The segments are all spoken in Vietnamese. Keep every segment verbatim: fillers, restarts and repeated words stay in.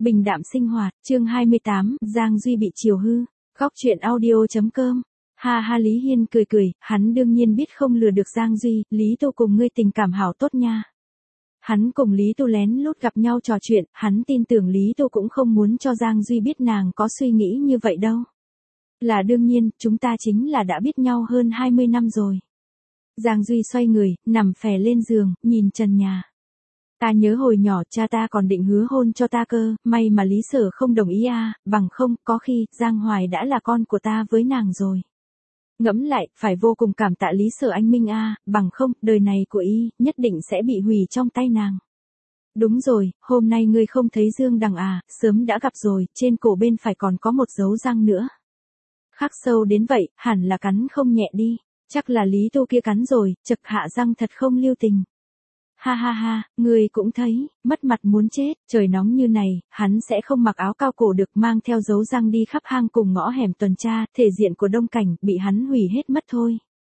Bình đạm sinh hoạt, chương hai mươi tám, Giang Duy bị chiều hư. Góc truyện audio.com. Ha ha, Lý Hiên cười cười, hắn đương nhiên biết không lừa được Giang Duy, Lý Tô cùng ngươi tình cảm hảo tốt nha. Hắn cùng Lý Tô lén lút gặp nhau trò chuyện, hắn tin tưởng Lý Tô cũng không muốn cho Giang Duy biết nàng có suy nghĩ như vậy đâu. Là đương nhiên, chúng ta chính là đã biết nhau hơn hai mươi năm rồi. Giang Duy xoay người, nằm phè lên giường, nhìn trần nhà. Ta nhớ hồi nhỏ cha ta còn định hứa hôn cho ta cơ, may mà Lý Sở không đồng ý à, bằng không, có khi, Giang Hoài đã là con của ta với nàng rồi. Ngẫm lại, phải vô cùng cảm tạ Lý Sở anh minh à, bằng không, đời này của y, nhất định sẽ bị hủy trong tay nàng. Đúng rồi, hôm nay ngươi không thấy Dương Đằng à, sớm đã gặp rồi, trên cổ bên phải còn có một dấu răng nữa. Khắc sâu đến vậy, hẳn là cắn không nhẹ đi, chắc là Lý Tô kia cắn rồi, chật hạ răng thật không lưu tình. Ha ha ha, ngươi cũng thấy, mất mặt muốn chết, trời nóng như này, hắn sẽ không mặc áo cao cổ được, mang theo dấu răng đi khắp hang cùng ngõ hẻm tuần tra, thể diện của Đông Cảnh, bị hắn hủy hết mất thôi.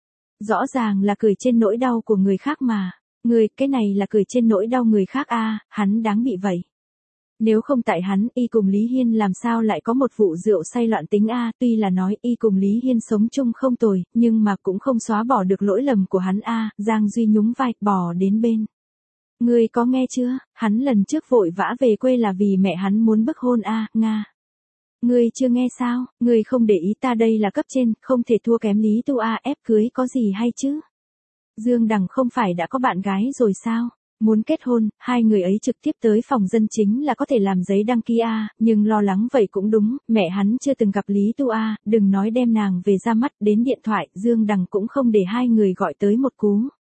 Rõ ràng là cười trên nỗi đau của người khác mà, ngươi, cái này là cười trên nỗi đau người khác a, hắn đáng bị vậy. Nếu không tại hắn, y cùng Lý Hiên làm sao lại có một vụ rượu say loạn tính a, tuy là nói y cùng Lý Hiên sống chung không tồi, nhưng mà cũng không xóa bỏ được lỗi lầm của hắn a, Giang Duy nhún vai, bỏ đến bên. Ngươi có nghe chưa, hắn lần trước vội vã về quê là vì mẹ hắn muốn bức hôn a, Nga. Ngươi chưa nghe sao, ngươi không để ý ta đây là cấp trên, không thể thua kém Lý Tu a, ép cưới có gì hay chứ. Dương Đằng không phải đã có bạn gái rồi sao, muốn kết hôn, hai người ấy trực tiếp tới phòng dân chính là có thể làm giấy đăng ký a, nhưng lo lắng vậy cũng đúng, mẹ hắn chưa từng gặp Lý Tu a, đừng nói đem nàng về ra mắt, đến điện thoại, Dương Đằng cũng không để hai người gọi tới một cú.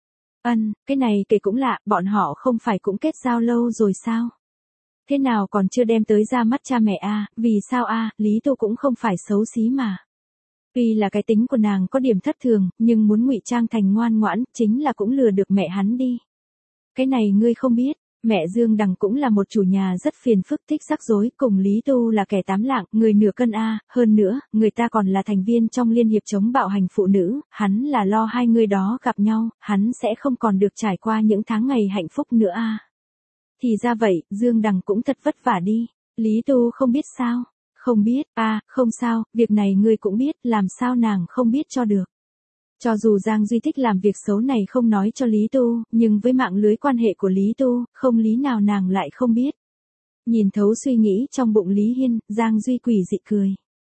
Ân, cái này kể cũng lạ, bọn họ không phải cũng kết giao lâu rồi sao? Thế nào còn chưa đem tới ra mắt cha mẹ a, vì sao a, Lý Tô cũng không phải xấu xí mà. Tuy là cái tính của nàng có điểm thất thường, nhưng muốn ngụy trang thành ngoan ngoãn, chính là cũng lừa được mẹ hắn đi. Cái này ngươi không biết, mẹ Dương Đằng cũng là một chủ nhà rất phiền phức thích rắc rối, cùng Lý Tu là kẻ tám lạng, người nửa cân a, hơn nữa, người ta còn là thành viên trong liên hiệp chống bạo hành phụ nữ, hắn là lo hai người đó gặp nhau, hắn sẽ không còn được trải qua những tháng ngày hạnh phúc nữa a. Thì ra vậy, Dương Đằng cũng thật vất vả đi, Lý Tu không biết sao, không biết, a, không sao, việc này ngươi cũng biết, làm sao nàng không biết cho được. Cho dù Giang Duy thích làm việc xấu này không nói cho Lý Tu, nhưng với mạng lưới quan hệ của Lý Tu, không lý nào nàng lại không biết. Nhìn thấu suy nghĩ trong bụng Lý Hiên, Giang Duy quỷ dị cười.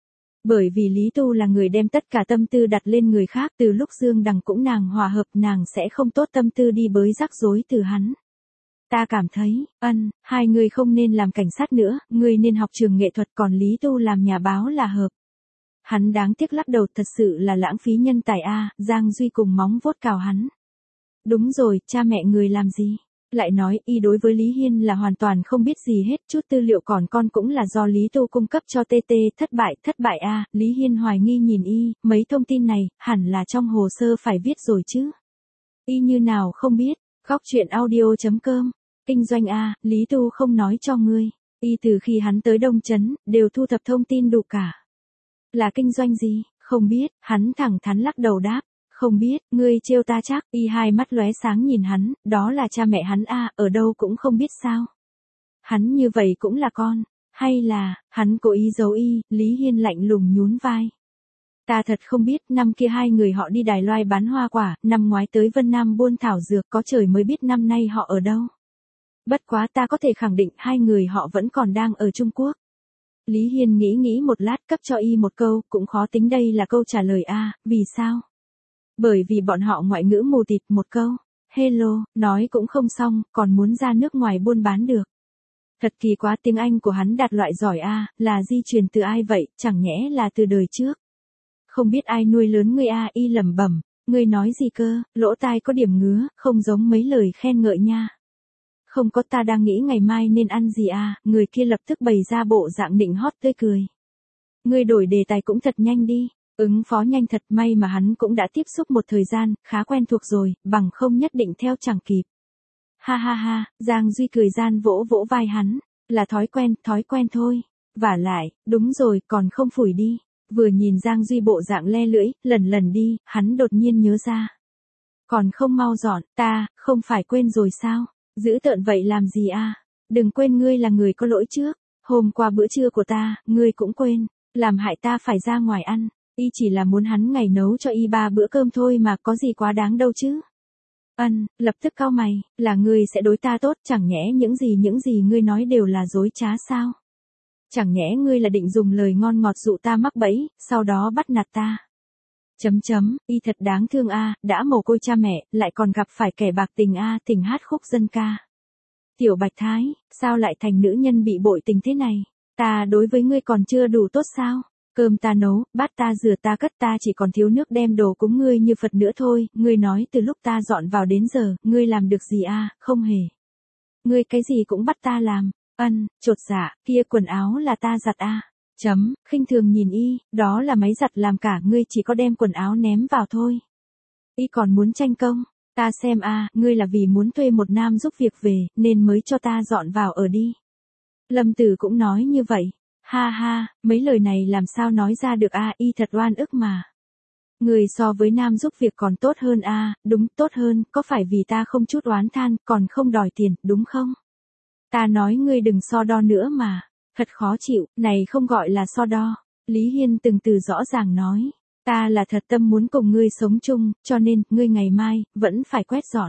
Bởi vì Lý Tu là người đem tất cả tâm tư đặt lên người khác, từ lúc Dương Đằng cũng nàng hòa hợp, nàng sẽ không tốt tâm tư đi bới rắc rối từ hắn. Ta cảm thấy, ân, hai người không nên làm cảnh sát nữa, người nên học trường nghệ thuật, còn Lý Tu làm nhà báo là hợp. Hắn đáng tiếc lắc đầu, thật sự là lãng phí nhân tài a, Giang Duy cùng móng vuốt cào hắn. Đúng rồi, cha mẹ người làm gì? Lại nói, y đối với Lý Hiên là hoàn toàn không biết gì hết, chút tư liệu còn con cũng là do Lý Tu cung cấp cho tê tê, thất bại, thất bại a, Lý Hiên hoài nghi nhìn y, mấy thông tin này, hẳn là trong hồ sơ phải viết rồi chứ. Y như nào không biết, góc truyện audio.com, kinh doanh a, Lý Tu không nói cho ngươi, y từ khi hắn tới Đông Trấn, đều thu thập thông tin đủ cả. Là kinh doanh gì, không biết, hắn thẳng thắn lắc đầu đáp, không biết, ngươi trêu ta chắc, y hai mắt lóe sáng nhìn hắn, đó là cha mẹ hắn a, ở đâu cũng không biết sao. Hắn như vậy cũng là con, hay là, hắn cố ý giấu y, Lý Hiên lạnh lùng nhún vai. Ta thật không biết, năm kia hai người họ đi Đài Loan bán hoa quả, năm ngoái tới Vân Nam buôn thảo dược, có trời mới biết năm nay họ ở đâu. Bất quá ta có thể khẳng định hai người họ vẫn còn đang ở Trung Quốc. Lý Hiên nghĩ nghĩ một lát, cấp cho y một câu, cũng khó tính đây là câu trả lời a, vì sao? Bởi vì bọn họ ngoại ngữ mù tịt, một câu, hello, nói cũng không xong, còn muốn ra nước ngoài buôn bán được. Thật kỳ quá, tiếng Anh của hắn đạt loại giỏi a, là di truyền từ ai vậy, chẳng nhẽ là từ đời trước. Không biết ai nuôi lớn ngươi a, y lẩm bẩm, ngươi nói gì cơ, lỗ tai có điểm ngứa, không giống mấy lời khen ngợi nha. Không có, ta đang nghĩ ngày mai nên ăn gì à, người kia lập tức bày ra bộ dạng nịnh hót tươi cười. Ngươi đổi đề tài cũng thật nhanh đi, ứng phó nhanh thật, may mà hắn cũng đã tiếp xúc một thời gian, khá quen thuộc rồi, bằng không nhất định theo chẳng kịp. Ha ha ha, Giang Duy cười gian vỗ vỗ vai hắn, là thói quen, thói quen thôi. Vả lại, đúng rồi, còn không phủi đi. Vừa nhìn Giang Duy bộ dạng le lưỡi, lần lần đi, hắn đột nhiên nhớ ra. Còn không mau dọn, ta, không phải quên rồi sao? Giữ tợn vậy làm gì a? Đừng quên ngươi là người có lỗi trước. Hôm qua bữa trưa của ta, ngươi cũng quên, làm hại ta phải ra ngoài ăn, y chỉ là muốn hắn ngày nấu cho y ba bữa cơm thôi mà có gì quá đáng đâu chứ. Ân, lập tức cau mày, là ngươi sẽ đối ta tốt, chẳng nhẽ những gì những gì ngươi nói đều là dối trá sao? Chẳng nhẽ ngươi là định dùng lời ngon ngọt dụ ta mắc bẫy, sau đó bắt nạt ta. Chấm chấm, y thật đáng thương a, đã mồ côi cha mẹ, lại còn gặp phải kẻ bạc tình a, thỉnh hát khúc dân ca. Tiểu Bạch Thái, sao lại thành nữ nhân bị bội tình thế này? Ta đối với ngươi còn chưa đủ tốt sao? Cơm ta nấu, bát ta rửa ta cất, ta chỉ còn thiếu nước đem đồ cúng ngươi như Phật nữa thôi, ngươi nói từ lúc ta dọn vào đến giờ, ngươi làm được gì a? Không hề. Ngươi cái gì cũng bắt ta làm. Ân, chột dạ, kia quần áo là ta giặt a. Chấm, khinh thường nhìn y, đó là máy giặt làm cả, ngươi chỉ có đem quần áo ném vào thôi. Y còn muốn tranh công, ta xem a, ngươi là vì muốn thuê một nam giúp việc về, nên mới cho ta dọn vào ở đi. Lâm Tử cũng nói như vậy. Ha ha, mấy lời này làm sao nói ra được a, y thật oan ức mà. Người so với nam giúp việc còn tốt hơn a, đúng, tốt hơn, có phải vì ta không chút oán than, còn không đòi tiền, đúng không? Ta nói ngươi đừng so đo nữa mà. Thật khó chịu, này không gọi là so đo. Lý Hiên từng từ rõ ràng nói. Ta là thật tâm muốn cùng ngươi sống chung, cho nên, ngươi ngày mai, vẫn phải quét dọn.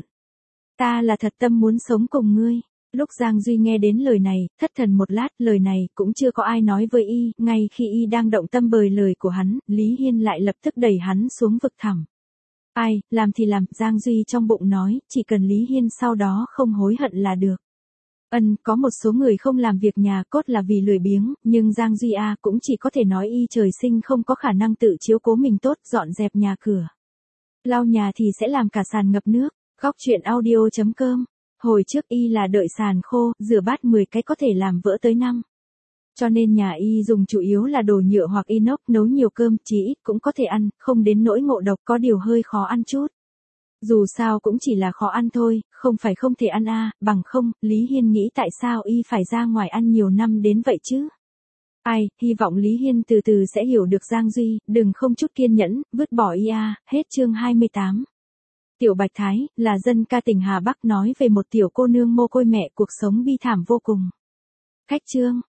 Ta là thật tâm muốn sống cùng ngươi. Lúc Giang Duy nghe đến lời này, thất thần một lát, lời này cũng chưa có ai nói với y, ngay khi y đang động tâm bởi lời của hắn, Lý Hiên lại lập tức đẩy hắn xuống vực thẳm. Ai, làm thì làm, Giang Duy trong bụng nói, chỉ cần Lý Hiên sau đó không hối hận là được. Ân, có một số người không làm việc nhà cốt là vì lười biếng, nhưng Giang Duy A cũng chỉ có thể nói y trời sinh không có khả năng tự chiếu cố mình tốt, dọn dẹp nhà cửa. Lau nhà thì sẽ làm cả sàn ngập nước. Góc truyện audio chấm com. Hồi trước y là đợi sàn khô, rửa bát mười cái có thể làm vỡ tới năm. Cho nên nhà y dùng chủ yếu là đồ nhựa hoặc inox, nấu nhiều cơm, chí ít cũng có thể ăn, không đến nỗi ngộ độc, có điều hơi khó ăn chút. Dù sao cũng chỉ là khó ăn thôi, không phải không thể ăn a, bằng không, Lý Hiên nghĩ tại sao y phải ra ngoài ăn nhiều năm đến vậy chứ? Ai, hy vọng Lý Hiên từ từ sẽ hiểu được Giang Duy, đừng không chút kiên nhẫn, vứt bỏ y a, hết chương hai mươi tám. Tiểu Bạch Thái, là dân ca tỉnh Hà Bắc nói về một tiểu cô nương mồ côi mẹ, cuộc sống bi thảm vô cùng. Khách chương.